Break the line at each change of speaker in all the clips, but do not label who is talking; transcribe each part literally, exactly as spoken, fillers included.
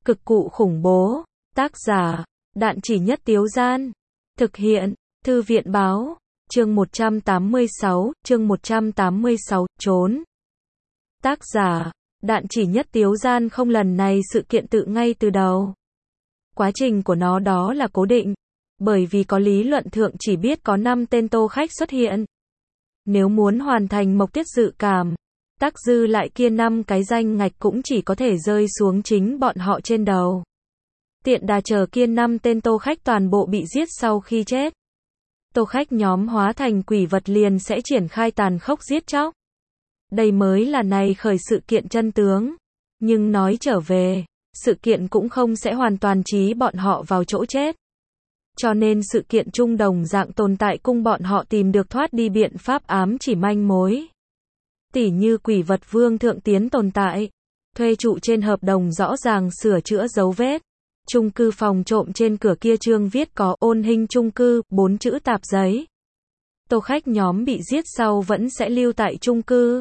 Cực cụ khủng bố. Tác giả, Đạn Chỉ Nhất Tiếu Gian. Thực hiện, Thư viện Báo. Chương một trăm tám mươi sáu, chương một trăm tám mươi sáu, trốn. Tác giả, Đạn Chỉ Nhất Tiếu Gian. Không, lần này sự kiện tự ngay từ đầu. Quá trình của nó đó là cố định. Bởi vì có lý luận thượng chỉ biết có năm tên tô khách xuất hiện. Nếu muốn hoàn thành mục tiết dự cảm, tác dư lại kia năm cái danh ngạch cũng chỉ có thể rơi xuống chính bọn họ trên đầu. Tiện đà chờ kia năm tên tô khách toàn bộ bị giết sau khi chết. Tô khách nhóm hóa thành quỷ vật liền sẽ triển khai tàn khốc giết chóc. Đây mới là này khởi sự kiện chân tướng. Nhưng nói trở về, sự kiện cũng không sẽ hoàn toàn trí bọn họ vào chỗ chết. Cho nên sự kiện chung đồng dạng tồn tại cung bọn họ tìm được thoát đi biện pháp ám chỉ manh mối. Tỉ như quỷ vật vương thượng tiến tồn tại. Thuê trụ trên hợp đồng rõ ràng sửa chữa dấu vết. Chung cư phòng trộm trên cửa kia chương viết có ôn hình chung cư, bốn chữ tạp giấy. Tô khách nhóm bị giết sau vẫn sẽ lưu tại chung cư.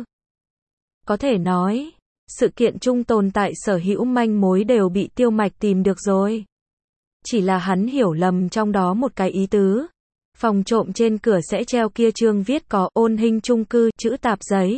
Có thể nói, sự kiện chung tồn tại sở hữu manh mối đều bị Tiêu Mạch tìm được rồi. Chỉ là hắn hiểu lầm trong đó một cái ý tứ. Phòng trộm trên cửa sẽ treo kia chương viết có ôn hình chung cư, chữ tạp giấy.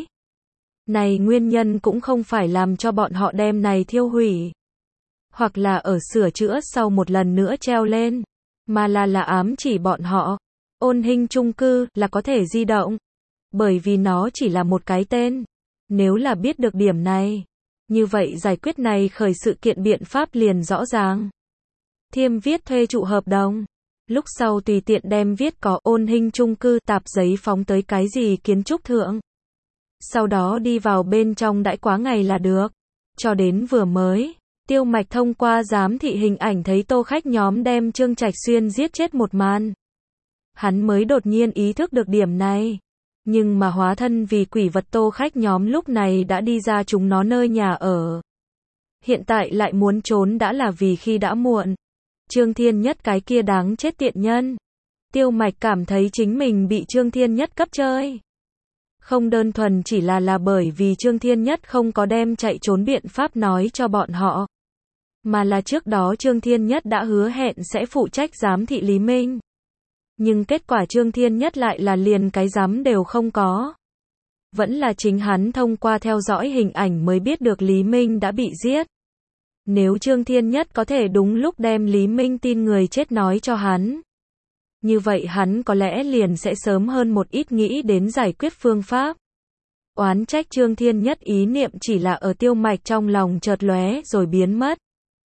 Này nguyên nhân cũng không phải làm cho bọn họ đem này thiêu hủy. Hoặc là ở sửa chữa sau một lần nữa treo lên. Mà là là ám chỉ bọn họ. Ôn hình chung cư là có thể di động. Bởi vì nó chỉ là một cái tên. Nếu là biết được điểm này, như vậy giải quyết này khởi sự kiện biện pháp liền rõ ràng. Thiêm viết thuê trụ hợp đồng. Lúc sau tùy tiện đem viết có ôn hình chung cư tạp giấy phóng tới cái gì kiến trúc thượng. Sau đó đi vào bên trong đãi quá ngày là được. Cho đến vừa mới, Tiêu Mạch thông qua giám thị hình ảnh thấy tô khách nhóm đem Trương Trạch Xuyên giết chết một màn. Hắn mới đột nhiên ý thức được điểm này. Nhưng mà hóa thân vì quỷ vật tô khách nhóm lúc này đã đi ra chúng nó nơi nhà ở. Hiện tại lại muốn trốn đã là vì khi đã muộn. Trương Thiên Nhất cái kia đáng chết tiện nhân. Tiêu Mạch cảm thấy chính mình bị Trương Thiên Nhất cấp chơi. Không đơn thuần chỉ là là bởi vì Trương Thiên Nhất không có đem chạy trốn biện pháp nói cho bọn họ. Mà là trước đó Trương Thiên Nhất đã hứa hẹn sẽ phụ trách giám thị Lý Minh. Nhưng kết quả Trương Thiên Nhất lại là liền cái giám đều không có. Vẫn là chính hắn thông qua theo dõi hình ảnh mới biết được Lý Minh đã bị giết. Nếu Trương Thiên Nhất có thể đúng lúc đem Lý Minh tin người chết nói cho hắn. Như vậy hắn có lẽ liền sẽ sớm hơn một ít nghĩ đến giải quyết phương pháp. Oán trách Trương Thiên Nhất ý niệm chỉ là ở Tiêu Mạch trong lòng chợt lóe rồi biến mất.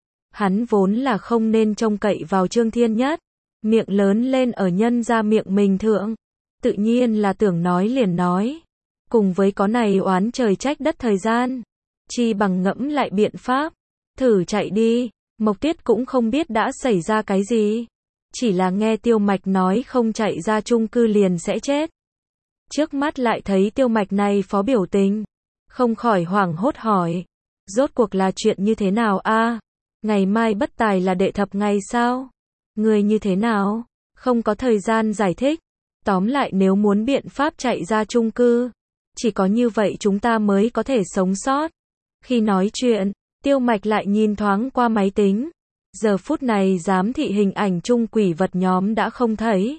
Hắn vốn là không nên trông cậy vào Trương Thiên Nhất. Miệng lớn lên ở nhân ra miệng mình thượng. Tự nhiên là tưởng nói liền nói. Cùng với có này oán trời trách đất thời gian. Chi bằng ngẫm lại biện pháp. Thử chạy đi. Mộc Tiết cũng không biết đã xảy ra cái gì. Chỉ là nghe Tiêu Mạch nói không chạy ra chung cư liền sẽ chết. Trước mắt lại thấy Tiêu Mạch này phó biểu tình. Không khỏi hoảng hốt hỏi. Rốt cuộc là chuyện như thế nào a? Ngày mai bất tài là đệ thập ngày sao? Người như thế nào? Không có thời gian giải thích. Tóm lại nếu muốn biện pháp chạy ra chung cư, chỉ có như vậy chúng ta mới có thể sống sót. Khi nói chuyện, Tiêu Mạch lại nhìn thoáng qua máy tính. Giờ phút này giám thị hình ảnh chung quỷ vật nhóm đã không thấy.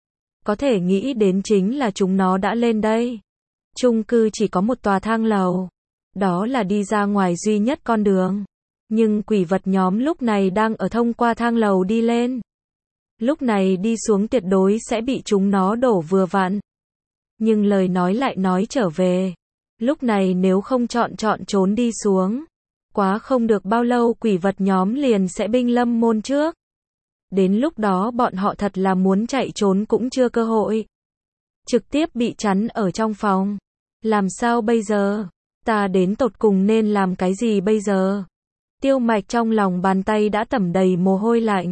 Có thể nghĩ đến chính là chúng nó đã lên đây. Chung cư chỉ có một tòa thang lầu. Đó là đi ra ngoài duy nhất con đường. Nhưng quỷ vật nhóm lúc này đang ở thông qua thang lầu đi lên. Lúc này đi xuống tuyệt đối sẽ bị chúng nó đổ vừa vặn. Nhưng lời nói lại nói trở về. Lúc này nếu không chọn chọn trốn đi xuống. Quá không được bao lâu quỷ vật nhóm liền sẽ binh lâm môn trước. Đến lúc đó bọn họ thật là muốn chạy trốn cũng chưa cơ hội. Trực tiếp bị chắn ở trong phòng. Làm sao bây giờ? Ta đến tột cùng nên làm cái gì bây giờ? Tiêu Mạch trong lòng bàn tay đã tẩm đầy mồ hôi lạnh.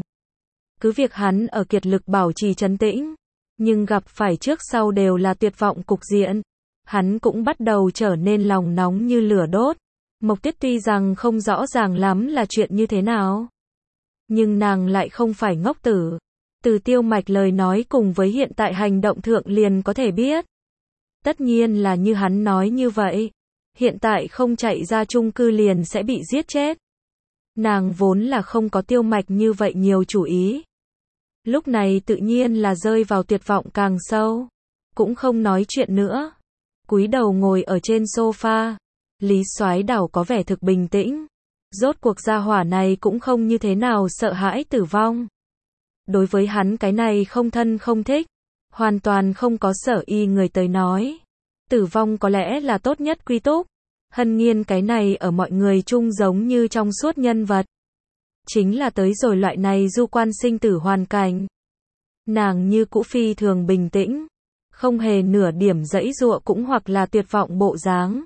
Cứ việc hắn ở kiệt lực bảo trì trấn tĩnh. Nhưng gặp phải trước sau đều là tuyệt vọng cục diện. Hắn cũng bắt đầu trở nên lòng nóng như lửa đốt. Mộc Tiết tuy rằng không rõ ràng lắm là chuyện như thế nào. Nhưng nàng lại không phải ngốc tử. Từ Tiêu Mạch lời nói cùng với hiện tại hành động thượng liền có thể biết. Tất nhiên là như hắn nói như vậy. Hiện tại không chạy ra chung cư liền sẽ bị giết chết. Nàng vốn là không có Tiêu Mạch như vậy nhiều chủ ý. Lúc này tự nhiên là rơi vào tuyệt vọng càng sâu. Cũng không nói chuyện nữa. Cúi đầu ngồi ở trên sofa. Lý Soái Đảo có vẻ thực bình tĩnh. Rốt cuộc gia hỏa này cũng không như thế nào sợ hãi tử vong. Đối với hắn cái này không thân không thích. Hoàn toàn không có sở y người tới nói. Tử vong có lẽ là tốt nhất quy túc. Hân Nghiên cái này ở mọi người chung giống như trong suốt nhân vật. Chính là tới rồi loại này du quan sinh tử hoàn cảnh. Nàng như cũ phi thường bình tĩnh. Không hề nửa điểm giãy giụa cũng hoặc là tuyệt vọng bộ dáng.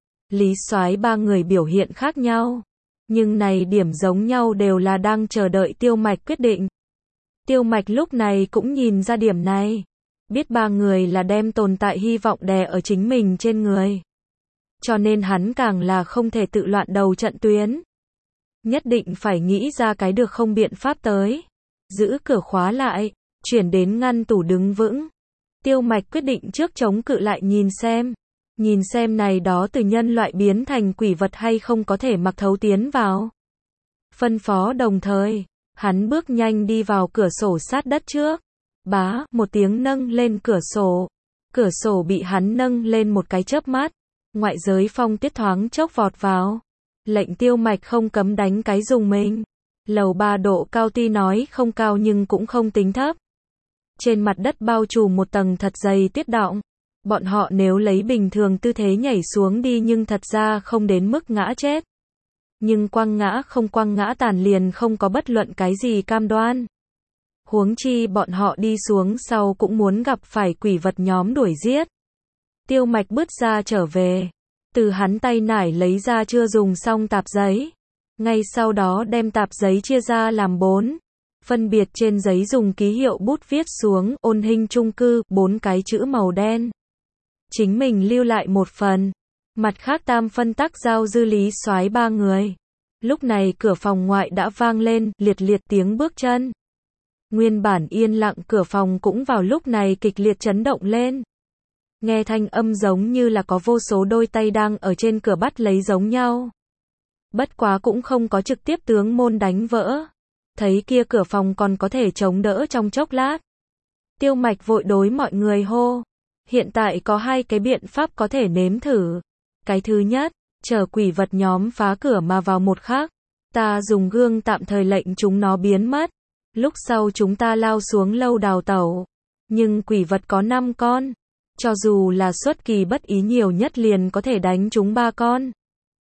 Lý Soái ba người biểu hiện khác nhau. Nhưng này điểm giống nhau đều là đang chờ đợi Tiêu Mạch quyết định. Tiêu Mạch lúc này cũng nhìn ra điểm này. Biết ba người là đem tồn tại hy vọng đè ở chính mình trên người. Cho nên hắn càng là không thể tự loạn đầu trận tuyến. Nhất định phải nghĩ ra cái được không biện pháp tới. Giữ cửa khóa lại, chuyển đến ngăn tủ đứng vững. Tiêu Mạch quyết định trước chống cự lại nhìn xem. Nhìn xem này đó từ nhân loại biến thành quỷ vật hay không có thể mặc thấu tiến vào. Phân phó đồng thời, hắn bước nhanh đi vào cửa sổ sát đất trước. Bá, một tiếng nâng lên cửa sổ. Cửa sổ bị hắn nâng lên một cái chớp mắt. Ngoại giới phong tuyết thoáng chốc vọt vào. Lệnh Tiêu Mạch không cấm đánh cái dùng mình. Lầu ba độ cao tuy nói không cao nhưng cũng không tính thấp. Trên mặt đất bao trùm một tầng thật dày tuyết đọng. Bọn họ nếu lấy bình thường tư thế nhảy xuống đi nhưng thật ra không đến mức ngã chết. Nhưng quăng ngã không quăng ngã tàn liền không có bất luận cái gì cam đoan. Huống chi bọn họ đi xuống sau cũng muốn gặp phải quỷ vật nhóm đuổi giết. Tiêu Mạch bứt ra trở về. Từ hắn tay nải lấy ra chưa dùng xong tạp giấy. Ngay sau đó đem tạp giấy chia ra làm bốn. Phân biệt trên giấy dùng ký hiệu bút viết xuống ôn hình chung cư, bốn cái chữ màu đen. Chính mình lưu lại một phần. Mặt khác tam phân tắc giao dư Lý Soái ba người. Lúc này cửa phòng ngoại đã vang lên, liệt liệt tiếng bước chân. Nguyên bản yên lặng cửa phòng cũng vào lúc này kịch liệt chấn động lên. Nghe thanh âm giống như là có vô số đôi tay đang ở trên cửa bắt lấy giống nhau. Bất quá cũng không có trực tiếp tướng môn đánh vỡ. Thấy kia cửa phòng còn có thể chống đỡ trong chốc lát. Tiêu Mạch vội đối mọi người hô. Hiện tại có hai cái biện pháp có thể nếm thử. Cái thứ nhất, chờ quỷ vật nhóm phá cửa mà vào một khắc. Ta dùng gương tạm thời lệnh chúng nó biến mất. Lúc sau chúng ta lao xuống lâu đào tẩu. Nhưng quỷ vật có năm con. Cho dù là xuất kỳ bất ý nhiều nhất liền có thể đánh chúng ba con.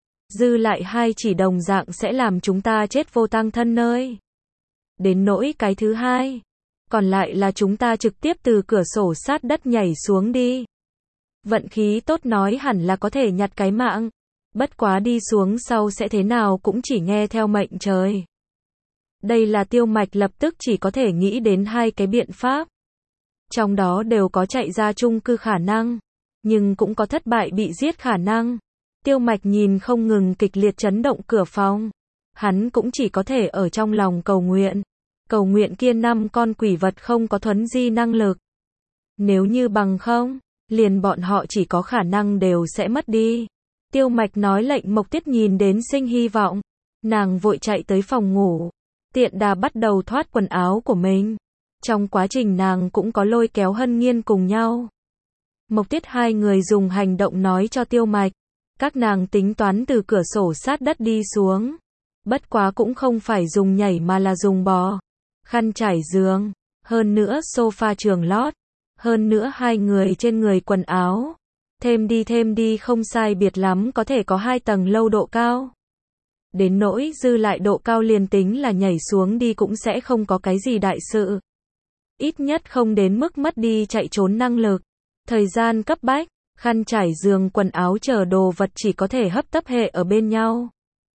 Dư lại hai chỉ đồng dạng sẽ làm chúng ta chết vô tang thân nơi. Đến nỗi cái thứ hai. Còn lại là chúng ta trực tiếp từ cửa sổ sát đất nhảy xuống đi. Vận khí tốt nói hẳn là có thể nhặt cái mạng. Bất quá đi xuống sau sẽ thế nào cũng chỉ nghe theo mệnh trời. Đây là Tiêu Mạch lập tức chỉ có thể nghĩ đến hai cái biện pháp. Trong đó đều có chạy ra chung cư khả năng. Nhưng cũng có thất bại bị giết khả năng. Tiêu Mạch nhìn không ngừng kịch liệt chấn động cửa phòng. Hắn cũng chỉ có thể ở trong lòng cầu nguyện. Cầu nguyện kia năm con quỷ vật không có thuấn di năng lực. Nếu như bằng không, liền bọn họ chỉ có khả năng đều sẽ mất đi. Tiêu Mạch nói lệnh Mộc Tuyết nhìn đến sinh hy vọng. Nàng vội chạy tới phòng ngủ. Tiện đà bắt đầu thoát quần áo của mình. Trong quá trình nàng cũng có lôi kéo Hân Nghiên cùng nhau. Mộc Tuyết hai người dùng hành động nói cho Tiêu Mạch. Các nàng tính toán từ cửa sổ sát đất đi xuống. Bất quá cũng không phải dùng nhảy mà là dùng bò. Khăn trải giường. Hơn nữa sofa trường lót. Hơn nữa hai người trên người quần áo. Thêm đi thêm đi không sai biệt lắm có thể có hai tầng lâu độ cao. Đến nỗi dư lại độ cao liền tính là nhảy xuống đi cũng sẽ không có cái gì đại sự. Ít nhất không đến mức mất đi chạy trốn năng lực. Thời gian cấp bách, khăn trải giường quần áo chờ đồ vật chỉ có thể hấp tấp hệ ở bên nhau.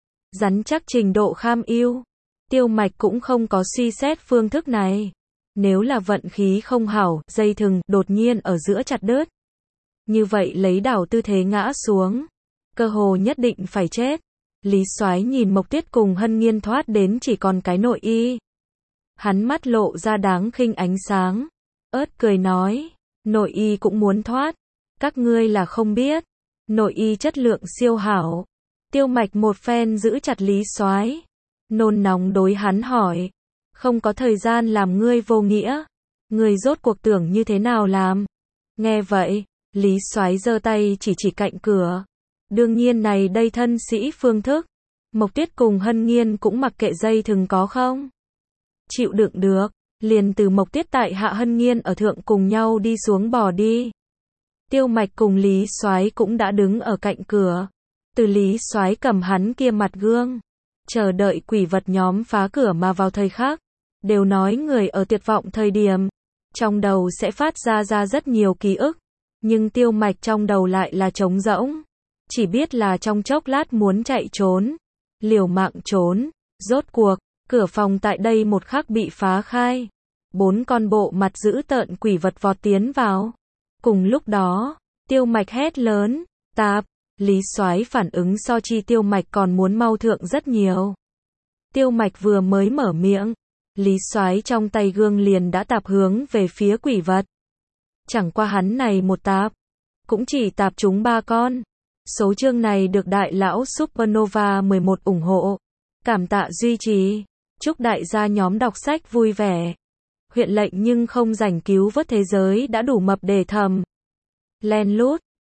Rắn chắc trình độ kham ưu. Tiêu Mạch cũng không có suy xét phương thức này. Nếu là vận khí không hảo, dây thừng đột nhiên ở giữa chặt đứt. Như vậy lấy đảo tư thế ngã xuống. Cơ hồ nhất định phải chết. Lý Soái nhìn Mộc Tuyết cùng Hân Nghiên thoát đến chỉ còn cái nội y. Hắn mắt lộ ra đáng khinh ánh sáng. Ớt cười nói. Nội y cũng muốn thoát. Các ngươi là không biết. Nội y chất lượng siêu hảo. Tiêu Mạch một phen giữ chặt Lý Soái. nôn nóng đối hắn hỏi. Không có thời gian làm ngươi vô nghĩa. Ngươi rốt cuộc tưởng như thế nào làm? Nghe vậy, Lý Soái giơ tay chỉ chỉ cạnh cửa. Đương nhiên này đây thân sĩ phương thức. Mộc Tuyết cùng Hân Nghiên cũng mặc kệ dây thừng có không? Chịu đựng được, liền từ Mộc Tuyết tại hạ Hân Nghiên ở thượng cùng nhau đi xuống bò đi. Tiêu Mạch cùng Lý Soái cũng đã đứng ở cạnh cửa. Từ Lý Soái cầm hắn kia mặt gương, chờ đợi quỷ vật nhóm phá cửa mà vào thời khắc. Đều nói người ở tuyệt vọng thời điểm, trong đầu sẽ phát ra ra rất nhiều ký ức. Nhưng Tiêu Mạch trong đầu lại là trống rỗng. Chỉ biết là trong chốc lát muốn chạy trốn. Liều mạng trốn. Rốt cuộc, cửa phòng tại đây một khắc bị phá khai. Bốn con bộ mặt dữ tợn quỷ vật vọt tiến vào. Cùng lúc đó, Tiêu Mạch hét lớn, tạp. Lý Soái phản ứng so chi Tiêu Mạch còn muốn mau thượng rất nhiều. Tiêu Mạch vừa mới mở miệng, Lý Soái trong tay gương liền đã tạp hướng về phía quỷ vật. Chẳng qua hắn này một tạp, cũng chỉ tạp chúng ba con. Số chương này được đại lão Supernova mười một ủng hộ. Cảm tạ duy trì. Chúc đại gia nhóm đọc sách vui vẻ. Huyện lệnh nhưng không rảnh cứu vớt thế giới đã đủ mập để thầm. Len lút.